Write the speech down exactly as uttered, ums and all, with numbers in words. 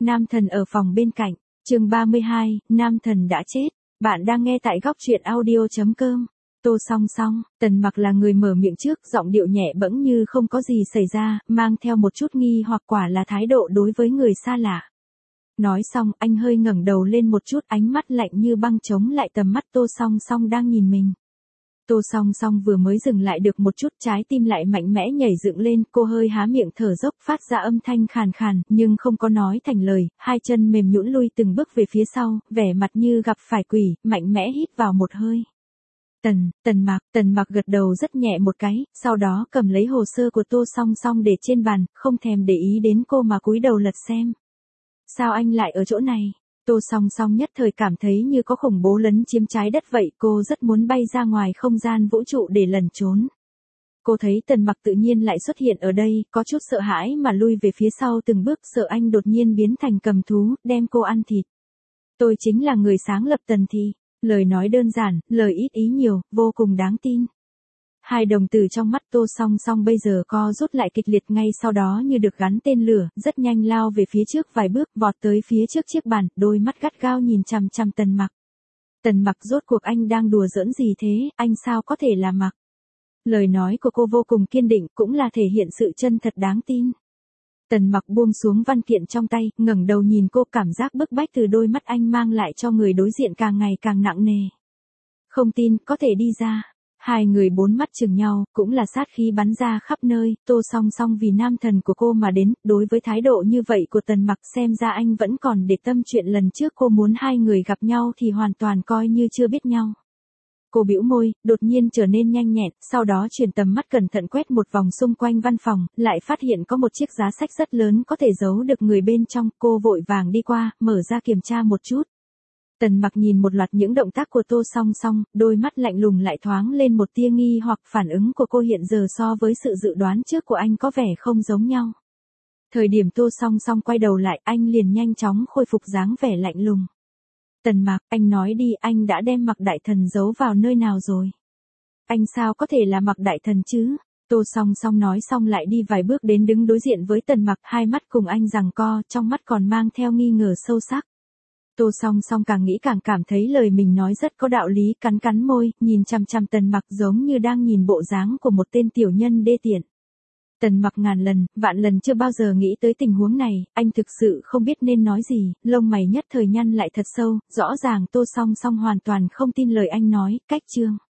Nam thần ở phòng bên cạnh, chương ba mươi hai, Nam thần đã chết. Bạn đang nghe tại góc truyện audio.com. Tô Song Song, Tần Mặc là người mở miệng trước, giọng điệu nhẹ bẫng như không có gì xảy ra, mang theo một chút nghi hoặc quả là thái độ đối với người xa lạ. Nói xong, anh hơi ngẩng đầu lên một chút, ánh mắt lạnh như băng chống lại tầm mắt Tô Song Song đang nhìn mình. Tô Song Song vừa mới dừng lại được một chút, trái tim lại mạnh mẽ nhảy dựng lên, cô hơi há miệng thở dốc phát ra âm thanh khàn khàn, nhưng không có nói thành lời, hai chân mềm nhũn lui từng bước về phía sau, vẻ mặt như gặp phải quỷ, mạnh mẽ hít vào một hơi. Tần, Tần Mặc, Tần Mặc gật đầu rất nhẹ một cái, sau đó cầm lấy hồ sơ của Tô Song Song để trên bàn, không thèm để ý đến cô mà cúi đầu lật xem. Sao anh lại ở chỗ này? Tô Song Song nhất thời cảm thấy như có khủng bố lấn chiếm trái đất vậy, cô rất muốn bay ra ngoài không gian vũ trụ để lẩn trốn. Cô thấy Tần Mặc tự nhiên lại xuất hiện ở đây, có chút sợ hãi mà lui về phía sau từng bước, sợ anh đột nhiên biến thành cầm thú, đem cô ăn thịt. Tôi chính là người sáng lập Tần Thị. Lời nói đơn giản, lời ít ý nhiều, vô cùng đáng tin. Hai đồng tử trong mắt Tô Song Song bây giờ co rút lại kịch liệt, ngay sau đó như được gắn tên lửa, rất nhanh lao về phía trước vài bước, vọt tới phía trước chiếc bàn, đôi mắt gắt gao nhìn chằm chằm Tần Mặc. Tần Mặc, rốt cuộc anh đang đùa giỡn gì thế, anh sao có thể là Mặc? Lời nói của cô vô cùng kiên định, cũng là thể hiện sự chân thật đáng tin. Tần Mặc buông xuống văn kiện trong tay, ngẩng đầu nhìn cô, cảm giác bức bách từ đôi mắt anh mang lại cho người đối diện càng ngày càng nặng nề. Không tin, có thể đi ra. Hai người bốn mắt chừng nhau, cũng là sát khí bắn ra khắp nơi, Tô Song Song vì nam thần của cô mà đến, đối với thái độ như vậy của Tần Mặc xem ra anh vẫn còn để tâm, chuyện lần trước cô muốn hai người gặp nhau thì hoàn toàn coi như chưa biết nhau. Cô bĩu môi, đột nhiên trở nên nhanh nhẹn, sau đó chuyển tầm mắt cẩn thận quét một vòng xung quanh văn phòng, lại phát hiện có một chiếc giá sách rất lớn có thể giấu được người bên trong, cô vội vàng đi qua, mở ra kiểm tra một chút. Tần Mặc nhìn một loạt những động tác của Tô Song Song, đôi mắt lạnh lùng lại thoáng lên một tia nghi hoặc, phản ứng của cô hiện giờ so với sự dự đoán trước của anh có vẻ không giống nhau. Thời điểm Tô Song Song quay đầu lại, anh liền nhanh chóng khôi phục dáng vẻ lạnh lùng. Tần Mặc, anh nói đi, anh đã đem Mặc Đại Thần giấu vào nơi nào rồi? Anh sao có thể là Mặc Đại Thần chứ? Tô Song Song nói xong lại đi vài bước đến đứng đối diện với Tần Mặc, hai mắt cùng anh giằng co, trong mắt còn mang theo nghi ngờ sâu sắc. Tô Song Song càng nghĩ càng cảm thấy lời mình nói rất có đạo lý, cắn cắn môi, nhìn chằm chằm Tần Mặc giống như đang nhìn bộ dáng của một tên tiểu nhân đê tiện. Tần Mặc ngàn lần, vạn lần chưa bao giờ nghĩ tới tình huống này, anh thực sự không biết nên nói gì, lông mày nhất thời nhăn lại thật sâu, rõ ràng Tô Song Song hoàn toàn không tin lời anh nói, cách chương.